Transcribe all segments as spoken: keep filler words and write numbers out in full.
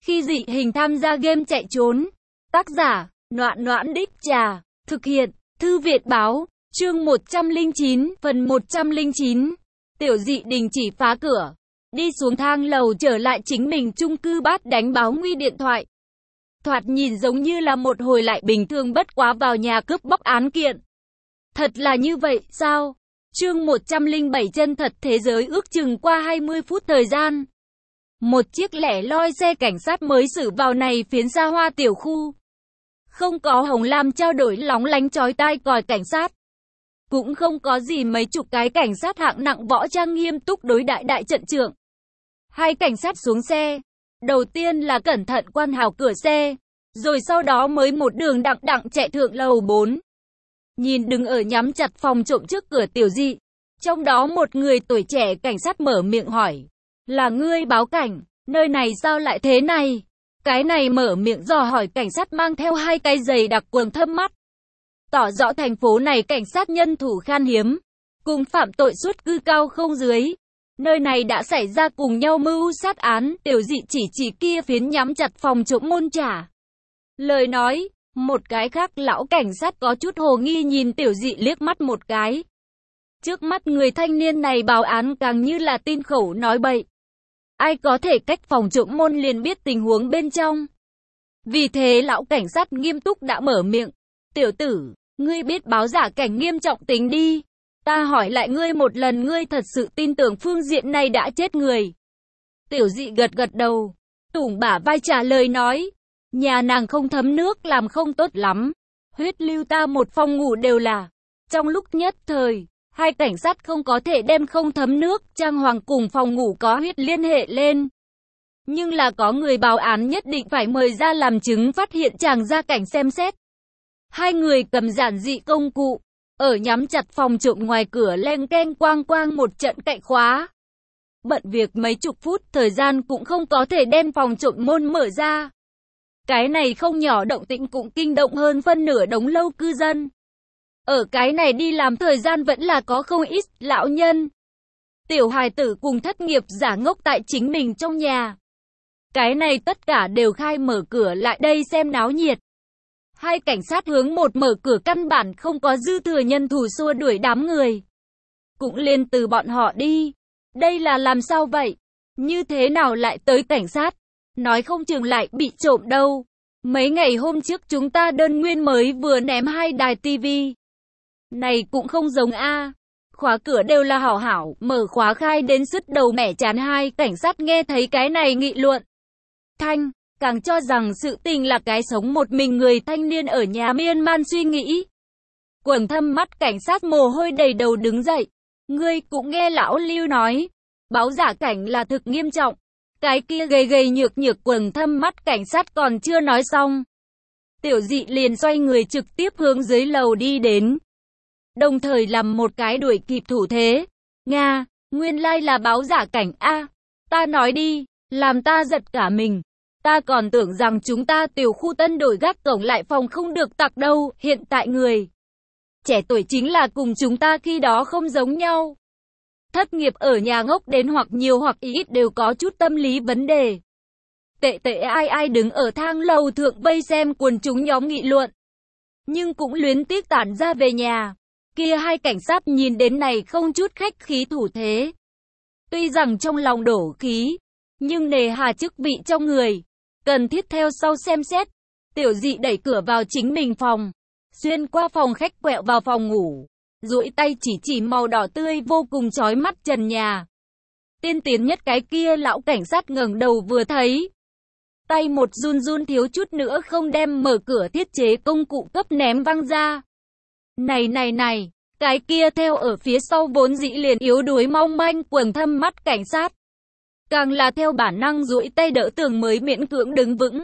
Khi dị hình tham gia game chạy trốn. Tác giả, Noãn Noãn Đích Trà. Thực hiện, Thư Viện Báo. Chương một trăm lẻ chín, phần một trăm lẻ chín. Tiểu dị đình chỉ phá cửa. Đi xuống thang lầu trở lại chính mình chung cư bát đánh báo nguy điện thoại. Thoạt nhìn giống như là một hồi lại bình thường bất quá vào nhà cướp bóc án kiện. Thật là như vậy, sao? Chương một trăm lẻ bảy chân thật thế giới ước chừng qua hai mươi phút thời gian. Một chiếc lẻ loi xe cảnh sát mới xử vào này phiến xa hoa tiểu khu. Không có hồng lam trao đổi lóng lánh chói tai còi cảnh sát. Cũng không có gì mấy chục cái cảnh sát hạng nặng võ trang nghiêm túc đối đại đại trận trưởng. Hai cảnh sát xuống xe. Đầu tiên là cẩn thận quan hảo cửa xe. Rồi sau đó mới một đường đặng đặng chạy thượng lầu bốn. Nhìn đứng ở nhắm chặt phòng trộm trước cửa tiểu dị. Trong đó một người tuổi trẻ cảnh sát mở miệng hỏi. Là ngươi báo cảnh, nơi này sao lại thế này? Cái này mở miệng dò hỏi cảnh sát mang theo hai cái giày đặc quần thâm mắt. Tỏ rõ thành phố này cảnh sát nhân thủ khan hiếm. Cùng phạm tội suất cư cao không dưới. Nơi này đã xảy ra cùng nhau mưu sát án. Tiểu dị chỉ chỉ kia phiến nhắm chặt phòng trộm môn trả. Lời nói, một cái khác lão cảnh sát có chút hồ nghi nhìn tiểu dị liếc mắt một cái. Trước mắt người thanh niên này báo án càng như là tin khẩu nói bậy. Ai có thể cách phòng trộm môn liền biết tình huống bên trong. Vì thế lão cảnh sát nghiêm túc đã mở miệng. Tiểu tử, ngươi biết báo giả cảnh nghiêm trọng tính đi. Ta hỏi lại ngươi một lần, ngươi thật sự tin tưởng phương diện này đã chết người. Tiểu dị gật gật đầu. Tủng bả vai trả lời nói. Nhà nàng không thấm nước làm không tốt lắm. Huyết lưu ta một phòng ngủ đều là. Trong lúc nhất thời, hai cảnh sát không có thể đem không thấm nước, trang hoàng cùng phòng ngủ có huyết liên hệ lên. Nhưng là có người báo án nhất định phải mời ra làm chứng phát hiện chàng ra cảnh xem xét. Hai người cầm giản dị công cụ, ở nhắm chặt phòng trộm ngoài cửa len keng quang quang một trận cậy khóa. Bận việc mấy chục phút thời gian cũng không có thể đem phòng trộm môn mở ra. Cái này không nhỏ động tĩnh cũng kinh động hơn phân nửa đống lâu cư dân. Ở cái này đi làm thời gian vẫn là có không ít lão nhân. Tiểu hài tử cùng thất nghiệp giả ngốc tại chính mình trong nhà. Cái này tất cả đều khai mở cửa lại đây xem náo nhiệt. Hai cảnh sát hướng một mở cửa căn bản không có dư thừa nhân thủ xua đuổi đám người. Cũng liền từ bọn họ đi. Đây là làm sao vậy? Như thế nào lại tới cảnh sát? Nói không chừng lại bị trộm đâu. Mấy ngày hôm trước chúng ta đơn nguyên mới vừa ném hai đài tivi. Này cũng không giống a. Khóa cửa đều là hảo hảo, mở khóa khai đến sứt đầu mẻ chán. Hai cảnh sát nghe thấy cái này nghị luận thanh, càng cho rằng sự tình là cái sống một mình người thanh niên ở nhà miên man suy nghĩ. Quầng thâm mắt cảnh sát mồ hôi đầy đầu đứng dậy. Ngươi cũng nghe lão Lưu nói, báo giả cảnh là thực nghiêm trọng. Cái kia gầy gầy nhược nhược quầng thâm mắt cảnh sát còn chưa nói xong. Tiểu dị liền xoay người trực tiếp hướng dưới lầu đi đến. Đồng thời làm một cái đuổi kịp thủ thế. Nga, nguyên lai là báo giả cảnh a. Ta nói đi, làm ta giật cả mình. Ta còn tưởng rằng chúng ta tiểu khu tân đổi gác cổng lại phòng không được tặc đâu. Hiện tại người trẻ tuổi chính là cùng chúng ta khi đó không giống nhau. Thất nghiệp ở nhà ngốc đến hoặc nhiều hoặc ít đều có chút tâm lý vấn đề. Tệ tệ ai ai đứng ở thang lầu thượng vây xem quần chúng nhóm nghị luận. Nhưng cũng luyến tiếc tản ra về nhà. Kia hai cảnh sát nhìn đến này không chút khách khí thủ thế. Tuy rằng trong lòng đổ khí, nhưng nề hà chức vị trong người. Cần thiết theo sau xem xét. Tiểu dị đẩy cửa vào chính mình phòng. Xuyên qua phòng khách quẹo vào phòng ngủ. Duỗi tay chỉ chỉ màu đỏ tươi vô cùng chói mắt trần nhà. Tiên tiến nhất cái kia lão cảnh sát ngẩng đầu vừa thấy. Tay một run run thiếu chút nữa không đem mở cửa thiết chế công cụ cấp ném văng ra. Này này này, cái kia theo ở phía sau vốn dĩ liền yếu đuối mong manh quầng thâm mắt cảnh sát. Càng là theo bản năng duỗi tay đỡ tường mới miễn cưỡng đứng vững.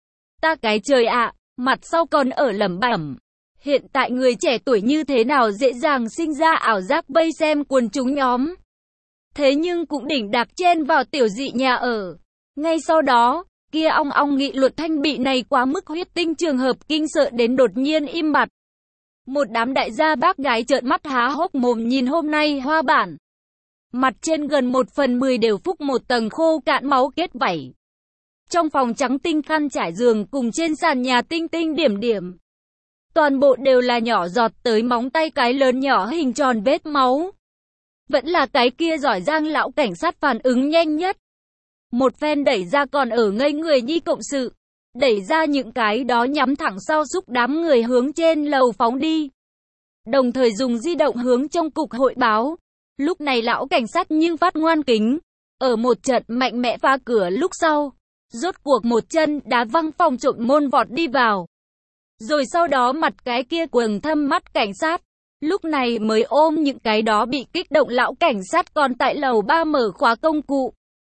Ta cái trời ạ, mặt sau còn ở lẩm bẩm. Hiện tại người trẻ tuổi như thế nào dễ dàng sinh ra ảo giác vây xem quần chúng nhóm. Thế nhưng cũng đỉnh đạc chen vào tiểu dị nhà ở. Ngay sau đó, kia ong ong nghị luận thanh bị này quá mức huyết tinh trường hợp kinh sợ đến đột nhiên im bặt. Một đám đại gia bác gái trợn mắt há hốc mồm nhìn hôm nay hoa bản. Mặt trên gần một phần mười đều phúc một tầng khô cạn máu kết vảy. Trong phòng trắng tinh, khăn trải giường cùng trên sàn nhà tinh tinh điểm điểm. Toàn bộ đều là nhỏ giọt tới móng tay cái lớn nhỏ hình tròn vết máu. Vẫn là cái kia giỏi giang lão cảnh sát phản ứng nhanh nhất. Một phen đẩy ra còn ở ngây người nhi cộng sự. Đẩy ra những cái đó nhắm thẳng sau giúp đám người hướng trên lầu phóng đi. Đồng thời dùng di động hướng trong cục hội báo. Lúc này lão cảnh sát nhưng phát ngoan kính. Ở một trận mạnh mẽ phá cửa lúc sau. Rốt cuộc một chân đá văng phòng trộm môn vọt đi vào. Rồi sau đó mặt cái kia quầng thâm mắt cảnh sát. Lúc này mới ôm những cái đó bị kích động lão cảnh sát còn tại lầu ba mở khóa công cụ.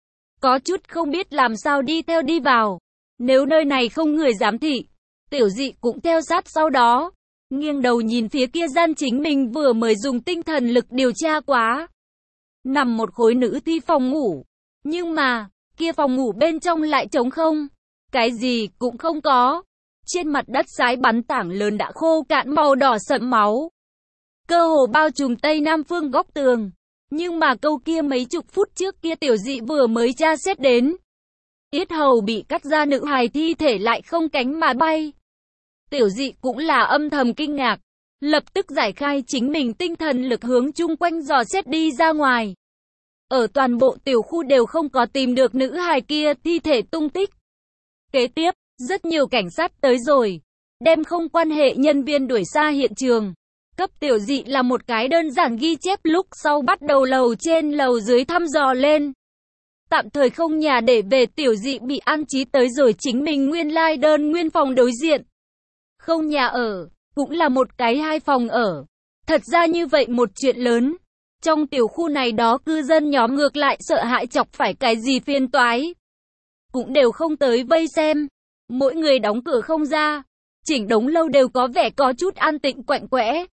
Có chút không biết làm sao đi theo đi vào. Nếu nơi này không người giám thị, Tiểu Dị cũng theo sát sau đó. Nghiêng đầu nhìn phía kia gian chính mình vừa mới dùng tinh thần lực điều tra quá. Nằm một khối nữ thi phòng ngủ. Nhưng mà, kia phòng ngủ bên trong lại trống không. Cái gì cũng không có. Trên mặt đất sái bắn tảng lớn đã khô cạn màu đỏ sậm máu. Cơ hồ bao trùm tây nam phương góc tường. Nhưng mà câu kia mấy chục phút trước kia Tiểu Dị vừa mới tra xét đến. Yết hầu bị cắt ra nữ hài thi thể lại không cánh mà bay. Tiểu Dị cũng là âm thầm kinh ngạc. Lập tức giải khai chính mình tinh thần lực hướng chung quanh dò xét đi ra ngoài. Ở toàn bộ tiểu khu đều không có tìm được nữ hài kia thi thể tung tích. Kế tiếp, rất nhiều cảnh sát tới rồi. Đem không quan hệ nhân viên đuổi xa hiện trường. Cấp Tiểu Dị là một cái đơn giản ghi chép lúc sau bắt đầu lầu trên lầu dưới thăm dò lên. Tạm thời không nhà để về, Tiểu Dị bị an trí tới rồi chính mình nguyên lai like đơn nguyên phòng đối diện. Không nhà ở, cũng là một cái hai phòng ở. Thật ra như vậy một chuyện lớn. Trong tiểu khu này đó cư dân nhóm ngược lại sợ hãi chọc phải cái gì phiền toái. Cũng đều không tới vây xem. Mỗi người đóng cửa không ra. Chỉnh đống lâu đều có vẻ có chút an tĩnh quạnh quẽ.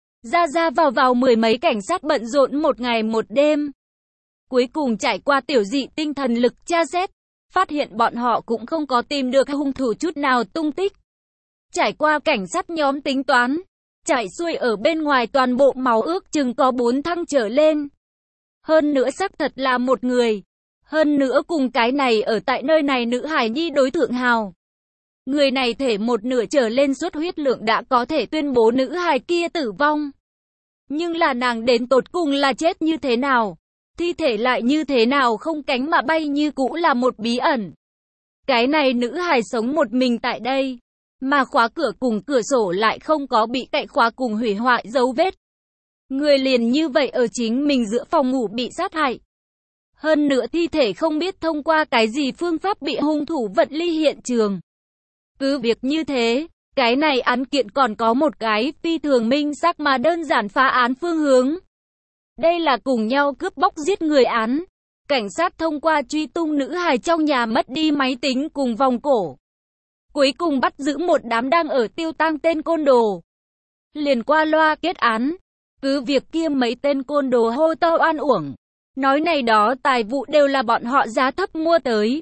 Ra ra vào vào mười mấy cảnh sát bận rộn một ngày một đêm. Cuối cùng trải qua Tiểu Dị tinh thần lực tra xét, phát hiện bọn họ cũng không có tìm được hung thủ chút nào tung tích. Trải qua cảnh sát nhóm tính toán, chảy xuôi ở bên ngoài toàn bộ máu ước chừng có bốn thăng trở lên. Hơn nữa xác thật là một người. Hơn nữa cùng cái này ở tại nơi này nữ hải nhi đối thượng hào. Người này thể một nửa trở lên suất huyết lượng đã có thể tuyên bố nữ hài kia tử vong. Nhưng là nàng đến tột cùng là chết như thế nào? Thi thể lại như thế nào không cánh mà bay như cũ là một bí ẩn. Cái này nữ hài sống một mình tại đây. Mà khóa cửa cùng cửa sổ lại không có bị cậy khóa cùng hủy hoại dấu vết. Người liền như vậy ở chính mình giữa phòng ngủ bị sát hại. Hơn nữa thi thể không biết thông qua cái gì phương pháp bị hung thủ vận ly hiện trường. Cứ việc như thế, cái này án kiện còn có một cái phi thường minh xác mà đơn giản phá án phương hướng. Đây là cùng nhau cướp bóc giết người án. Cảnh sát thông qua truy tung nữ hài trong nhà mất đi máy tính cùng vòng cổ. Cuối cùng bắt giữ một đám đang ở tiêu tang tên côn đồ. Liền qua loa kết án. Cứ việc kia mấy tên côn đồ hô to oan uổng. Nói này đó tài vụ đều là bọn họ giá thấp mua tới.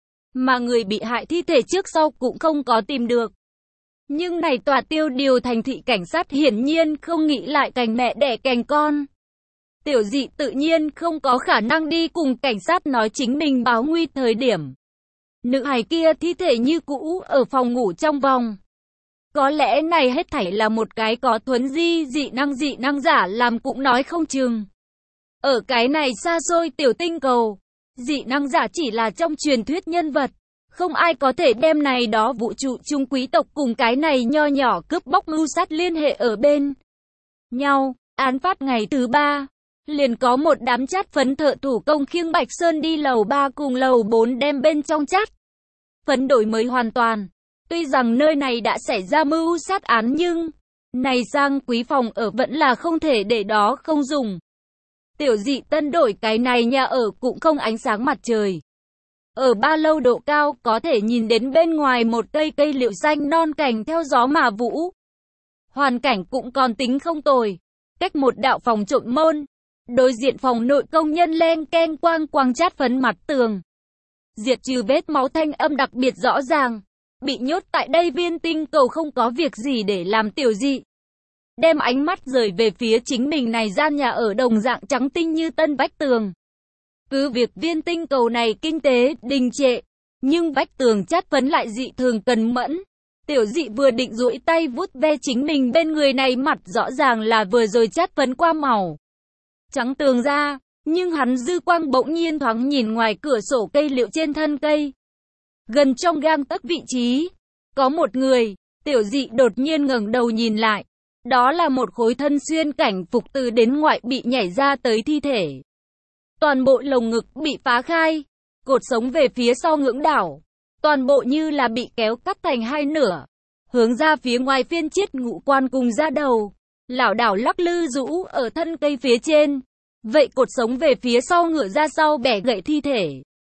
Mà người bị hại thi thể trước sau cũng không có tìm được. Nhưng này tòa tiêu điều thành thị cảnh sát hiển nhiên không nghĩ lại cành mẹ đẻ cành con. Tiểu Dị tự nhiên không có khả năng đi cùng cảnh sát nói chính mình báo nguy thời điểm. Nữ hài kia thi thể như cũ ở phòng ngủ trong vòng. Có lẽ này hết thảy là một cái có thuấn di dị năng dị năng giả làm cũng nói không chừng. Ở cái này xa xôi tiểu tinh cầu, dị năng giả chỉ là trong truyền thuyết nhân vật. Không ai có thể đem này đó vũ trụ chung quý tộc cùng cái này nho nhỏ cướp bóc mưu sát liên hệ ở bên nhau. Án phát ngày thứ ba, liền có một đám chát phấn thợ thủ công khiêng Bạch Sơn đi lầu ba cùng lầu bốn đem bên trong chát phấn đổi mới hoàn toàn. Tuy rằng nơi này đã xảy ra mưu sát án nhưng này sang quý phòng ở vẫn là không thể để đó không dùng. Tiểu Dị tân đổi cái này nhà ở cũng không ánh sáng mặt trời. Ở ba lâu độ cao có thể nhìn đến bên ngoài một cây cây liệu xanh non cành theo gió mà vũ. Hoàn cảnh cũng còn tính không tồi. Cách một đạo phòng trộm môn. Đối diện phòng nội công nhân len ken quang quang chát phấn mặt tường. Diệt trừ vết máu thanh âm đặc biệt rõ ràng. Bị nhốt tại đây viên tinh cầu không có việc gì để làm Tiểu Dị. Đem ánh mắt rời về phía chính mình này gian nhà ở đồng dạng trắng tinh như tân vách tường. Cứ việc viên tinh cầu này kinh tế đình trệ, Nhưng vách tường chất vấn lại dị thường cần mẫn. Tiểu Dị vừa định duỗi tay vuốt ve chính mình bên người này, mặt rõ ràng là vừa rồi chất vấn qua màu trắng tường ra, nhưng hắn dư quang bỗng nhiên thoáng nhìn ngoài cửa sổ cây liệu trên thân cây. Gần trong gang tấc vị trí, có một người. Tiểu Dị đột nhiên ngẩng đầu nhìn lại. Đó là một khối thân xuyên cảnh phục từ đến ngoại bị nhảy ra tới thi thể. Toàn bộ lồng ngực bị phá khai, cột sống về phía sau ngưỡng đảo. Toàn bộ như là bị kéo cắt thành hai nửa, hướng ra phía ngoài phiên chiết ngũ quan cùng da đầu, lảo đảo lắc lư rũ ở thân cây phía trên. Vậy cột sống về phía sau ngửa ra sau bẻ gãy thi thể.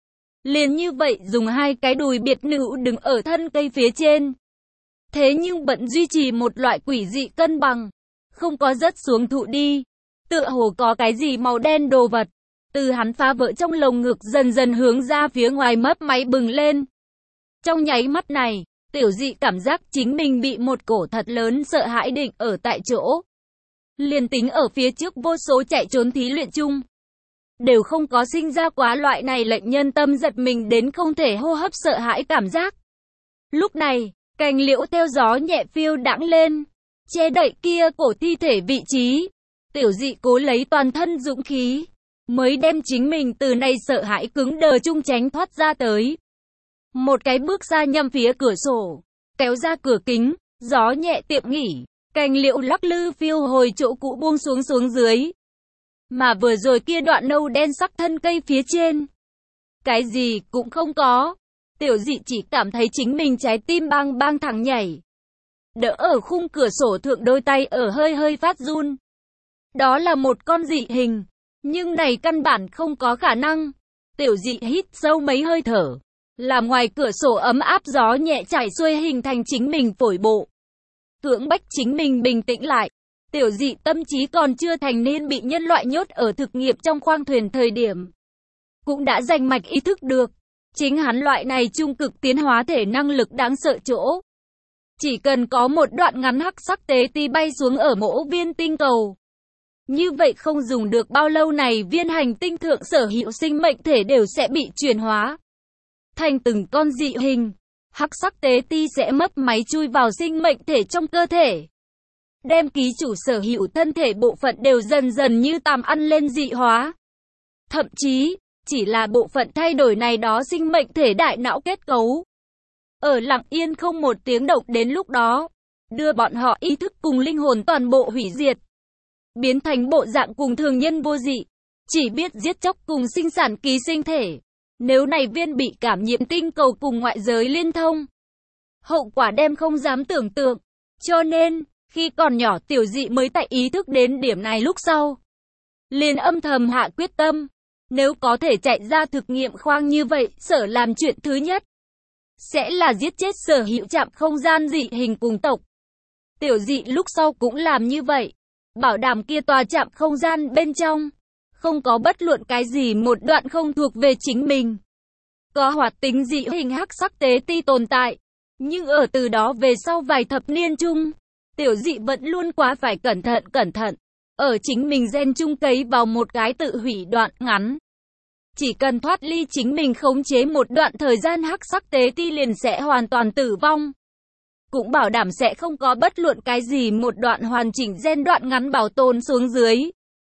Liền như vậy dùng hai cái đùi biệt nữ đứng ở thân cây phía trên. Thế nhưng vẫn duy trì một loại quỷ dị cân bằng, không có rớt xuống thụ đi. Tựa hồ có cái gì màu đen đồ vật, từ hắn phá vỡ trong lồng ngực dần dần hướng ra phía ngoài mấp máy bừng lên. Trong nháy mắt này, Tiểu Dị cảm giác chính mình bị một cổ thật lớn sợ hãi định ở tại chỗ. Liền tính ở phía trước vô số chạy trốn thí luyện chung, đều không có sinh ra quá loại này lệnh nhân tâm giật mình đến không thể hô hấp sợ hãi cảm giác. Lúc này, cành liễu theo gió nhẹ phiêu đãng lên, che đậy kia cổ thi thể vị trí. Tiểu Dị cố lấy toàn thân dũng khí, mới đem chính mình từ này sợ hãi cứng đờ chung tránh thoát ra tới. Một cái bước ra nhằm phía cửa sổ, kéo ra cửa kính, gió nhẹ tiệm nghỉ, cành liễu lắc lư phiêu hồi chỗ cũ buông xuống xuống dưới. Mà vừa rồi kia đoạn nâu đen sắc thân cây phía trên, cái gì cũng không có. Tiểu Dị chỉ cảm thấy chính mình trái tim bang bang thẳng nhảy. Đỡ ở khung cửa sổ thượng, đôi tay ở hơi hơi phát run. Đó là một con dị hình, nhưng này căn bản không có khả năng. Tiểu Dị hít sâu mấy hơi thở, làm ngoài cửa sổ ấm áp gió nhẹ chảy xuôi hình thành chính mình phổi bộ. Cưỡng bách chính mình bình tĩnh lại. Tiểu Dị tâm trí còn chưa thành nên bị nhân loại nhốt ở thực nghiệm trong khoang thuyền thời điểm, cũng đã rành mạch ý thức được. Chính hắn loại này trung cực tiến hóa thể năng lực đáng sợ chỗ. Chỉ cần có một đoạn ngắn hắc sắc tế ti bay xuống ở mỗi viên tinh cầu. Như vậy không dùng được bao lâu này viên hành tinh thượng sở hữu sinh mệnh thể đều sẽ bị chuyển hóa thành từng con dị hình. Hắc sắc tế ti sẽ mấp máy chui vào sinh mệnh thể trong cơ thể, đem ký chủ sở hữu thân thể bộ phận đều dần dần như tàm ăn lên dị hóa. Thậm chí, chỉ là bộ phận thay đổi này đó sinh mệnh thể đại não kết cấu, ở lặng yên không một tiếng động đến lúc đó, đưa bọn họ ý thức cùng linh hồn toàn bộ hủy diệt. Biến thành bộ dạng cùng thường nhân vô dị, chỉ biết giết chóc cùng sinh sản ký sinh thể. Nếu này viên bị cảm nhiễm tinh cầu cùng ngoại giới liên thông, hậu quả đem không dám tưởng tượng. Cho nên, khi còn nhỏ Tiểu Dị mới tại ý thức đến điểm này lúc sau, liền âm thầm hạ quyết tâm. Nếu có thể chạy ra thực nghiệm khoang như vậy, sở làm chuyện thứ nhất sẽ là giết chết sở hữu trạm không gian dị hình cùng tộc. Tiểu Dị lúc sau cũng làm như vậy, bảo đảm kia tòa trạm không gian bên trong không có bất luận cái gì một đoạn không thuộc về chính mình. Có hoạt tính dị hình hắc sắc tế ti tồn tại, nhưng ở từ đó về sau vài thập niên chung, Tiểu Dị vẫn luôn quá phải cẩn thận cẩn thận. Ở chính mình gen chung cấy vào một cái tự hủy đoạn ngắn. Chỉ cần thoát ly chính mình khống chế một đoạn thời gian hắc sắc tế ti liền sẽ hoàn toàn tử vong. Cũng bảo đảm sẽ không có bất luận cái gì một đoạn hoàn chỉnh gen đoạn ngắn bảo tồn xuống dưới.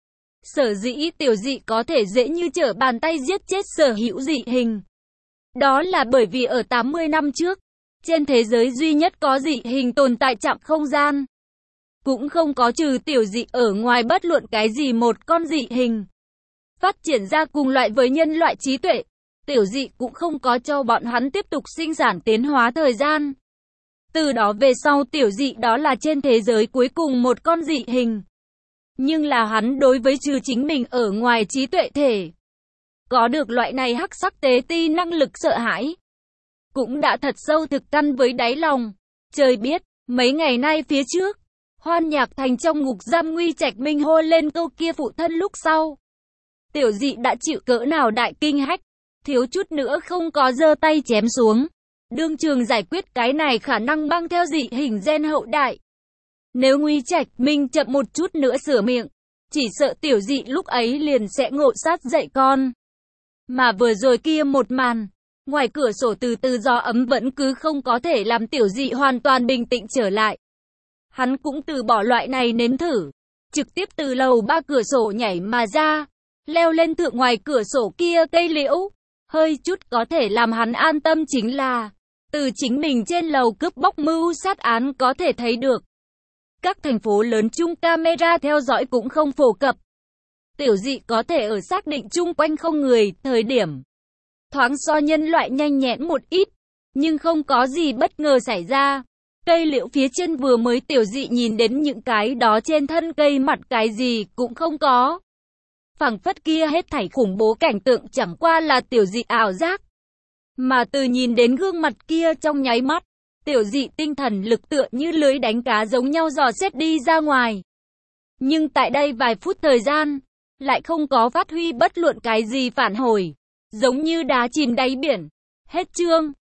Sở dĩ Tiểu Dị có thể dễ như trở bàn tay giết chết sở hữu dị hình. Đó là bởi vì ở tám mươi năm trước, trên thế giới duy nhất có dị hình tồn tại trạm không gian. Cũng không có trừ Tiểu Dị ở ngoài bất luận cái gì một con dị hình phát triển ra cùng loại với nhân loại trí tuệ. Tiểu Dị cũng không có cho bọn hắn tiếp tục sinh sản tiến hóa thời gian. Từ đó về sau Tiểu Dị đó là trên thế giới cuối cùng một con dị hình. Nhưng là hắn đối với trừ chính mình ở ngoài trí tuệ thể, có được loại này hắc sắc tế ti năng lực sợ hãi, cũng đã thật sâu thực căn với đáy lòng. Trời biết, mấy ngày nay phía trước, Hoan Nhạc Thành trong ngục giam Nguy Trạch Minh hô lên câu kia phụ thân lúc sau, Tiểu Dị đã chịu cỡ nào đại kinh hách, thiếu chút nữa không có giơ tay chém xuống, đương trường giải quyết cái này khả năng mang theo dị hình gen hậu đại. Nếu Nguy Trạch Minh chậm một chút nữa sửa miệng, chỉ sợ Tiểu Dị lúc ấy liền sẽ ngộ sát dạy con. Mà vừa rồi kia một màn, Ngoài cửa sổ từ từ gió ấm vẫn cứ không có thể làm Tiểu Dị hoàn toàn bình tĩnh trở lại. Hắn cũng từ bỏ loại này nếm thử, trực tiếp từ lầu ba cửa sổ nhảy mà ra, leo lên thượng ngoài cửa sổ kia cây liễu. Hơi chút có thể làm hắn an tâm chính là, từ chính mình trên lầu cướp bóc mưu sát án có thể thấy được. Các thành phố lớn chung camera theo dõi cũng không phổ cập. Tiểu Dị có thể ở xác định chung quanh không người, thời điểm thoáng so nhân loại nhanh nhẹn một ít, nhưng không có gì bất ngờ xảy ra. Cây liễu phía trên vừa mới Tiểu Dị nhìn đến những cái đó trên thân cây mặt cái gì cũng không có. Phảng phất kia hết thảy khủng bố cảnh tượng chẳng qua là Tiểu Dị ảo giác. Mà từ nhìn đến gương mặt kia trong nháy mắt, Tiểu Dị tinh thần lực tựa như lưới đánh cá giống nhau dò xét đi ra ngoài. Nhưng tại đây vài phút thời gian, lại không có phát huy bất luận cái gì phản hồi, giống như đá chìm đáy biển. Hết chương.